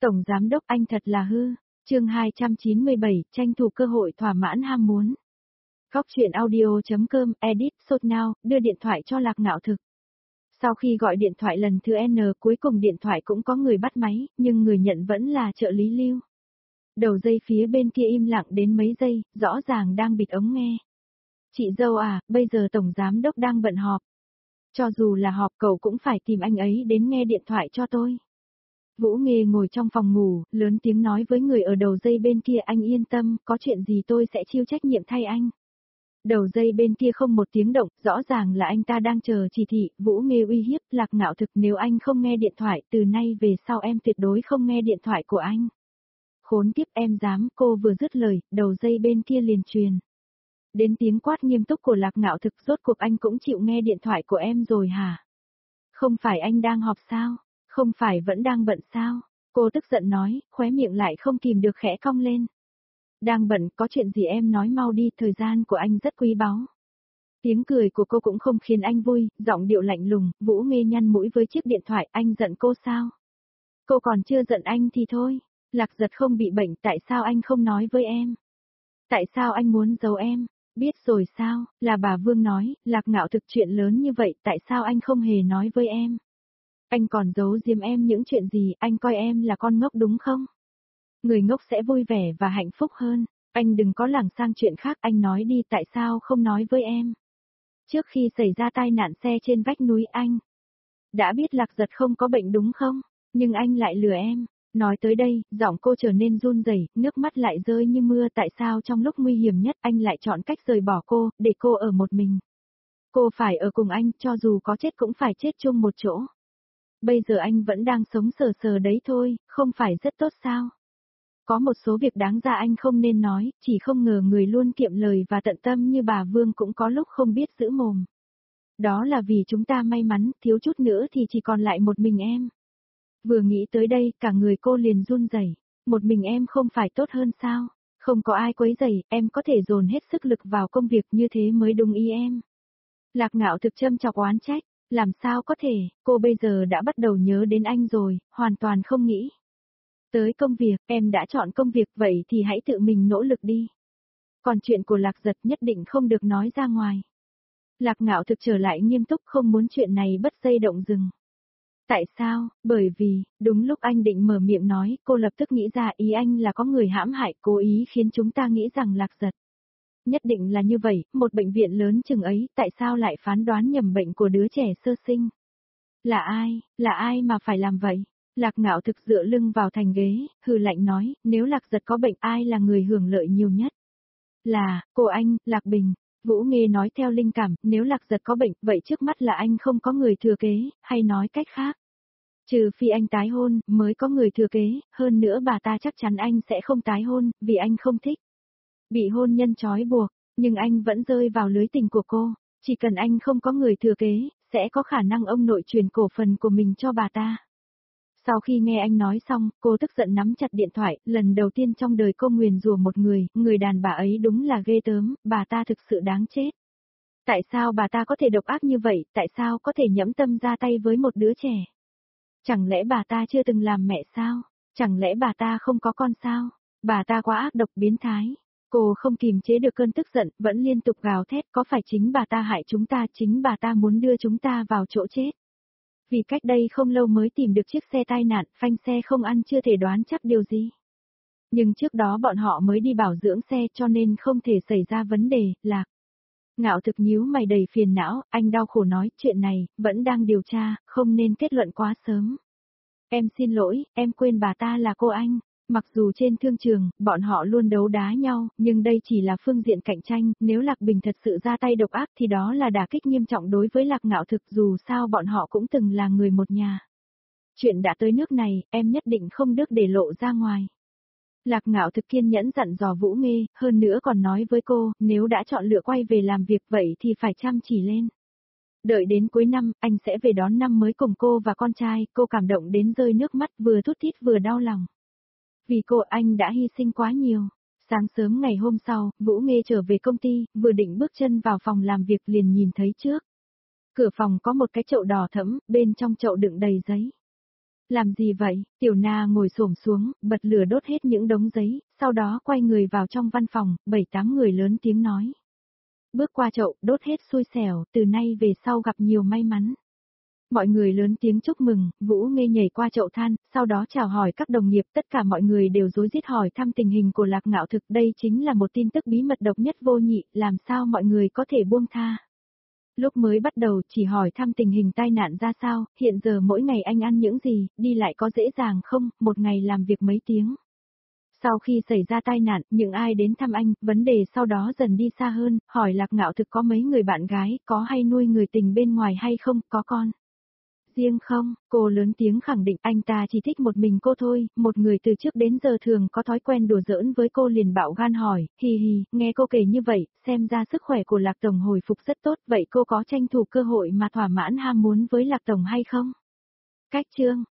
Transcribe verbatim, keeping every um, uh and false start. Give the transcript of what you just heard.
Tổng Giám Đốc anh thật là hư. Chương hai trăm chín mươi bảy, tranh thủ cơ hội thỏa mãn ham muốn. Góc truyện audio.com, edit, sốt now, đưa điện thoại cho Lạc Ngạo Thực. Sau khi gọi điện thoại lần thứ N, cuối cùng điện thoại cũng có người bắt máy, nhưng người nhận vẫn là trợ lý Lưu. Đầu dây phía bên kia im lặng đến mấy giây, rõ ràng đang bịt ống nghe. Chị dâu à, bây giờ Tổng Giám Đốc đang bận họp. Cho dù là họp cậu cũng phải tìm anh ấy đến nghe điện thoại cho tôi. Vũ Nghê ngồi trong phòng ngủ, lớn tiếng nói với người ở đầu dây bên kia, anh yên tâm, có chuyện gì tôi sẽ chịu trách nhiệm thay anh. Đầu dây bên kia không một tiếng động, rõ ràng là anh ta đang chờ chỉ thị. Vũ Nghê uy hiếp Lạc Ngạo Thực, nếu anh không nghe điện thoại, từ nay về sau em tuyệt đối không nghe điện thoại của anh. Khốn kiếp, em dám. Cô vừa dứt lời, đầu dây bên kia liền truyền đến tiếng quát nghiêm túc của Lạc Ngạo Thực, rốt cuộc anh cũng chịu nghe điện thoại của em rồi hả? Không phải anh đang họp sao? Không phải vẫn đang bận sao? Cô tức giận nói, khóe miệng lại không kìm được khẽ cong lên. Đang bận, có chuyện gì em nói mau đi, thời gian của anh rất quý báu. Tiếng cười của cô cũng không khiến anh vui, giọng điệu lạnh lùng. Vũ Nghê nhăn mũi với chiếc điện thoại, anh giận cô sao? Cô còn chưa giận anh thì thôi. Lạc Giật không bị bệnh, tại sao anh không nói với em? Tại sao anh muốn giấu em? Biết rồi sao, là bà Vương nói, Lạc Ngạo Thực, chuyện lớn như vậy, tại sao anh không hề nói với em? Anh còn giấu giếm em những chuyện gì, anh coi em là con ngốc đúng không? Người ngốc sẽ vui vẻ và hạnh phúc hơn, anh đừng có lảng sang chuyện khác, anh nói đi, tại sao không nói với em? Trước khi xảy ra tai nạn xe trên vách núi anh đã biết Lạc Giật không có bệnh đúng không? Nhưng anh lại lừa em. Nói tới đây, giọng cô trở nên run rẩy, nước mắt lại rơi như mưa, tại sao trong lúc nguy hiểm nhất anh lại chọn cách rời bỏ cô, để cô ở một mình? Cô phải ở cùng anh, cho dù có chết cũng phải chết chung một chỗ. Bây giờ anh vẫn đang sống sờ sờ đấy thôi, không phải rất tốt sao? Có một số việc đáng ra anh không nên nói, chỉ không ngờ người luôn kiệm lời và tận tâm như bà Vương cũng có lúc không biết giữ mồm. Đó là vì chúng ta may mắn, thiếu chút nữa thì chỉ còn lại một mình em. Vừa nghĩ tới đây, cả người cô liền run rẩy. Một mình em không phải tốt hơn sao? Không có ai quấy rầy, em có thể dồn hết sức lực vào công việc, như thế mới đúng ý em. Lạc Ngạo Thực châm chọc oán trách, làm sao có thể, cô bây giờ đã bắt đầu nhớ đến anh rồi, hoàn toàn không nghĩ tới công việc, em đã chọn công việc vậy thì hãy tự mình nỗ lực đi. Còn chuyện của Lạc Giật nhất định không được nói ra ngoài. Lạc Ngạo Thực trở lại nghiêm túc, không muốn chuyện này bất dây động rừng. Tại sao? Bởi vì, đúng lúc anh định mở miệng nói, cô lập tức nghĩ ra ý anh là có người hãm hại, cố ý khiến chúng ta nghĩ rằng Lạc Giật. Nhất định là như vậy, một bệnh viện lớn chừng ấy, tại sao lại phán đoán nhầm bệnh của đứa trẻ sơ sinh? Là ai, là ai mà phải làm vậy? Lạc Ngạo Thực dựa lưng vào thành ghế, hừ lạnh nói, nếu Lạc Giật có bệnh ai là người hưởng lợi nhiều nhất? Là, cô anh, Lạc Bình. Vũ Nghê nói theo linh cảm, nếu Lạc Giật có bệnh, vậy trước mắt là anh không có người thừa kế, hay nói cách khác. Trừ phi anh tái hôn, mới có người thừa kế, hơn nữa bà ta chắc chắn anh sẽ không tái hôn, vì anh không thích bị hôn nhân trói buộc, nhưng anh vẫn rơi vào lưới tình của cô, chỉ cần anh không có người thừa kế, sẽ có khả năng ông nội truyền cổ phần của mình cho bà ta. Sau khi nghe anh nói xong, cô tức giận nắm chặt điện thoại, lần đầu tiên trong đời cô nguyền rủa một người, người đàn bà ấy đúng là ghê tớm, bà ta thực sự đáng chết. Tại sao bà ta có thể độc ác như vậy, tại sao có thể nhẫm tâm ra tay với một đứa trẻ? Chẳng lẽ bà ta chưa từng làm mẹ sao? Chẳng lẽ bà ta không có con sao? Bà ta quá ác độc biến thái. Cô không kìm chế được cơn tức giận, vẫn liên tục gào thét, có phải chính bà ta hại chúng ta, chính bà ta muốn đưa chúng ta vào chỗ chết. Vì cách đây không lâu mới tìm được chiếc xe tai nạn, phanh xe không ăn chưa thể đoán chắc điều gì. Nhưng trước đó bọn họ mới đi bảo dưỡng xe cho nên không thể xảy ra vấn đề, Lạc Ngạo Thực nhíu mày đầy phiền não, anh đau khổ nói, chuyện này, vẫn đang điều tra, không nên kết luận quá sớm. Em xin lỗi, em quên bà ta là cô anh. Mặc dù trên thương trường, bọn họ luôn đấu đá nhau, nhưng đây chỉ là phương diện cạnh tranh, nếu Lạc Bình thật sự ra tay độc ác thì đó là đả kích nghiêm trọng đối với Lạc Ngạo Thực, dù sao bọn họ cũng từng là người một nhà. Chuyện đã tới nước này, em nhất định không được để lộ ra ngoài. Lạc Ngạo Thực kiên nhẫn dặn dò Vũ Nghê, hơn nữa còn nói với cô, nếu đã chọn lựa quay về làm việc vậy thì phải chăm chỉ lên. Đợi đến cuối năm, anh sẽ về đón năm mới cùng cô và con trai, cô cảm động đến rơi nước mắt, vừa thút thít vừa đau lòng. Vì cô anh đã hy sinh quá nhiều. Sáng sớm ngày hôm sau, Vũ Nghê trở về công ty, vừa định bước chân vào phòng làm việc liền nhìn thấy trước cửa phòng có một cái chậu đỏ thẫm, bên trong chậu đựng đầy giấy. Làm gì vậy? Tiểu Na ngồi xổm xuống, bật lửa đốt hết những đống giấy, sau đó quay người vào trong văn phòng, bảy tám người lớn tiếng nói. Bước qua chậu, đốt hết xui xẻo, từ nay về sau gặp nhiều may mắn. Mọi người lớn tiếng chúc mừng, Vũ Nghê nhảy qua chậu than, sau đó chào hỏi các đồng nghiệp, tất cả mọi người đều rối rít hỏi thăm tình hình của Lạc Ngạo Thực, đây chính là một tin tức bí mật độc nhất vô nhị, làm sao mọi người có thể buông tha. Lúc mới bắt đầu chỉ hỏi thăm tình hình tai nạn ra sao, hiện giờ mỗi ngày anh ăn những gì, đi lại có dễ dàng không, một ngày làm việc mấy tiếng. Sau khi xảy ra tai nạn, những ai đến thăm anh, vấn đề sau đó dần đi xa hơn, hỏi Lạc Ngạo Thực có mấy người bạn gái, có hay nuôi người tình bên ngoài hay không, có con. Riêng không, cô lớn tiếng khẳng định anh ta chỉ thích một mình cô thôi, một người từ trước đến giờ thường có thói quen đùa giỡn với cô liền bạo gan hỏi, hì hì, nghe cô kể như vậy, xem ra sức khỏe của Lạc Tổng hồi phục rất tốt, vậy cô có tranh thủ cơ hội mà thỏa mãn ham muốn với Lạc Tổng hay không? Cách chương